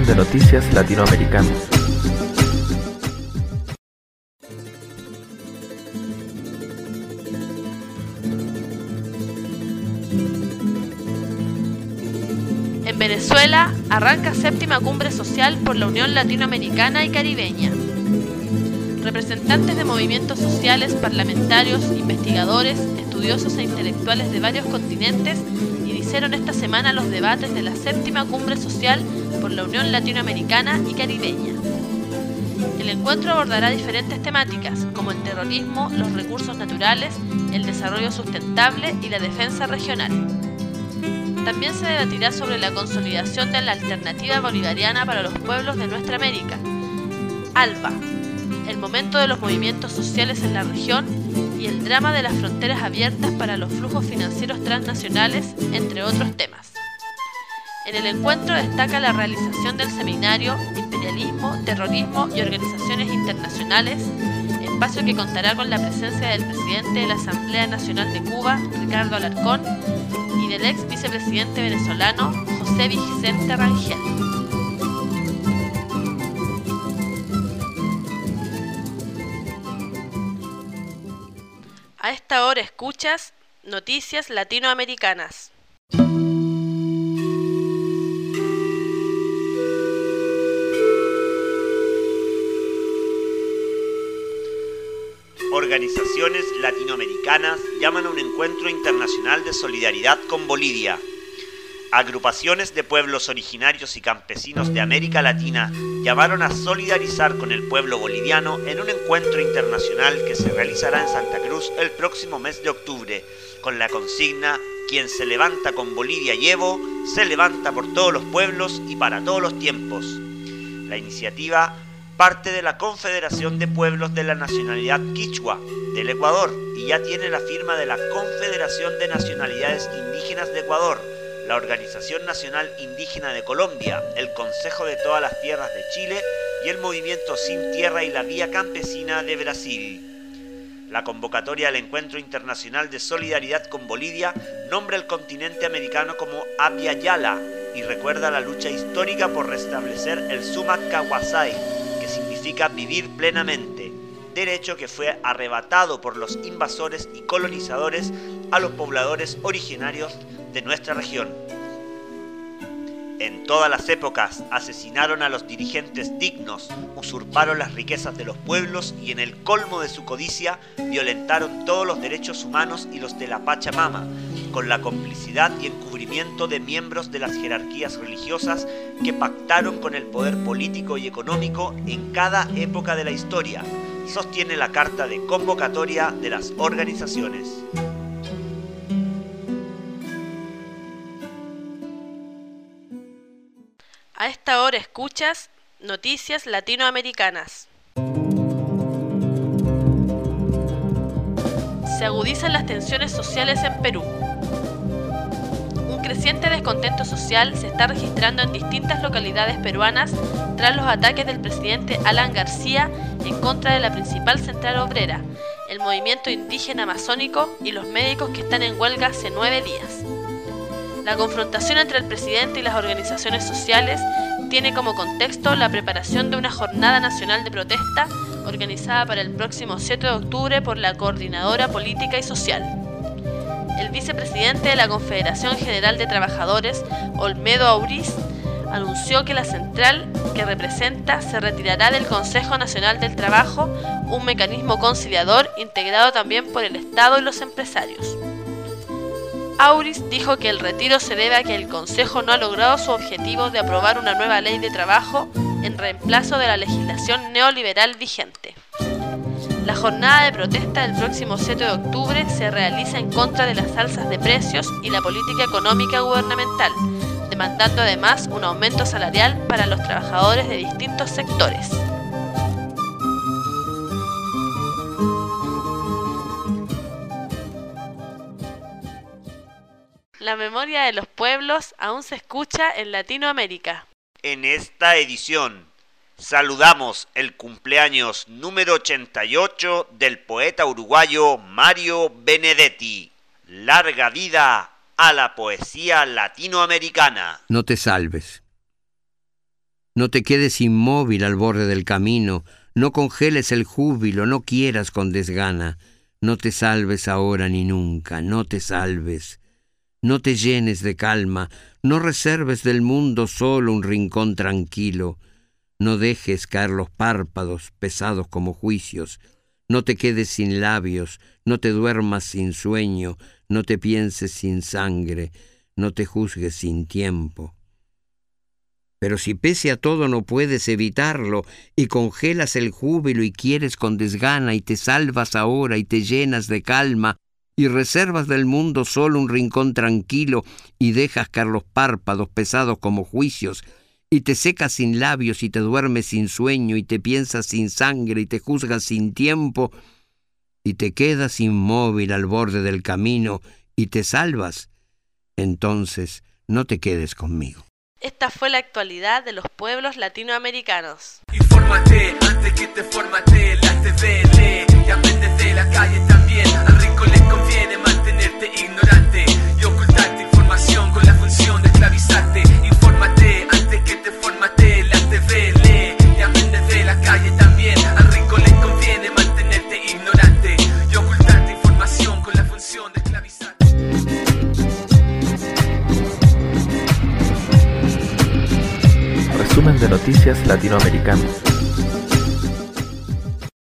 resumen de noticias latinoamericanas. En Venezuela arranca séptima cumbre social por la Unión Latinoamericana y Caribeña. Representantes de movimientos sociales, parlamentarios, investigadores, estudiosos e intelectuales de varios continentes iniciaron esta semana los debates de la séptima cumbre social por la Unión Latinoamericana y Caribeña. El encuentro abordará diferentes temáticas como el terrorismo, los recursos naturales, el desarrollo sustentable y la defensa regional. También se debatirá sobre la consolidación de la alternativa bolivariana para los pueblos de nuestra América, ALBA, el momento de los movimientos sociales en la región y el drama de las fronteras abiertas para los flujos financieros transnacionales, entre otros temas. En el encuentro destaca la realización del seminario Imperialismo, Terrorismo y Organizaciones Internacionales, espacio que contará con la presencia del presidente de la Asamblea Nacional de Cuba, Ricardo Alarcón, y del ex vicepresidente venezolano, José Vicente Rangel. A esta hora escuchas Noticias Latinoamericanas. Organizaciones latinoamericanas llaman a un encuentro internacional de solidaridad con Bolivia. Agrupaciones de pueblos originarios y campesinos de América Latina llamaron a solidarizar con el pueblo boliviano en un encuentro internacional que se realizará en Santa Cruz el próximo mes de octubre, con la consigna "Quien se levanta con Bolivia y Evo, se levanta por todos los pueblos y para todos los tiempos". La iniciativa parte de la Confederación de Pueblos de la Nacionalidad Quichua del Ecuador y ya tiene la firma de la Confederación de Nacionalidades Indígenas de Ecuador, la Organización Nacional Indígena de Colombia, el Consejo de Todas las Tierras de Chile y el Movimiento Sin Tierra y la Vía Campesina de Brasil. La convocatoria del Encuentro Internacional de Solidaridad con Bolivia nombra el continente americano como Abya Yala y recuerda la lucha histórica por restablecer el Sumak Kawasai, que significa vivir plenamente, derecho que fue arrebatado por los invasores y colonizadores a los pobladores originarios de nuestra región. En todas las épocas asesinaron a los dirigentes dignos, usurparon las riquezas de los pueblos y en el colmo de su codicia violentaron todos los derechos humanos y los de la Pachamama, con la complicidad y encubrimiento de miembros de las jerarquías religiosas que pactaron con el poder político y económico en cada época de la historia, sostiene la carta de convocatoria de las organizaciones. A esta hora escuchas Noticias Latinoamericanas. Se agudizan las tensiones sociales en Perú. Un creciente descontento social se está registrando en distintas localidades peruanas tras los ataques del presidente Alan García en contra de la principal central obrera, el movimiento indígena amazónico y los médicos que están en huelga hace 9 días. La confrontación entre el presidente y las organizaciones sociales tiene como contexto la preparación de una jornada nacional de protesta organizada para el próximo 7 de octubre por la Coordinadora Política y Social. El vicepresidente de la Confederación General de Trabajadores, Olmedo Auriz, anunció que la central que representa se retirará del Consejo Nacional del Trabajo, un mecanismo conciliador integrado también por el Estado y los empresarios. Auriz dijo que el retiro se debe a que el Consejo no ha logrado su objetivo de aprobar una nueva ley de trabajo en reemplazo de la legislación neoliberal vigente. La jornada de protesta del próximo 7 de octubre se realiza en contra de las alzas de precios y la política económica gubernamental, demandando además un aumento salarial para los trabajadores de distintos sectores. La memoria de los pueblos aún se escucha en Latinoamérica. En esta edición saludamos el cumpleaños número 88 del poeta uruguayo Mario Benedetti. Larga vida a la poesía latinoamericana. No te salves. No te quedes inmóvil al borde del camino, no congeles el júbilo, no quieras con desgana. No te salves ahora ni nunca, no te salves. No te llenes de calma, no reserves del mundo solo un rincón tranquilo. No dejes caer los párpados pesados como juicios. No te quedes sin labios, no te duermas sin sueño, no te pienses sin sangre, no te juzgues sin tiempo. Pero si pese a todo no puedes evitarlo y congelas el júbilo y quieres con desgana y te salvas ahora y te llenas de calma y reservas del mundo solo un rincón tranquilo y dejas caer los párpados pesados como juicios y te secas sin labios y te duermes sin sueño y te piensas sin sangre y te juzgas sin tiempo y te quedas inmóvil al borde del camino y te salvas, entonces no te quedes conmigo. Esta fue la actualidad de los pueblos latinoamericanos. Infórmate antes que te formate, la TV lee y aprendes de la calle también. Al rico le conviene mantenerte ignorante y ocultarte información con la función de esclavizarte. Infórmate antes que te formate, la TV lee y aprendes de la calle también. Al rico le conviene mantenerte ignorante y ocultarte información con la función de esclavizarte. Resumen de noticias latinoamericanas.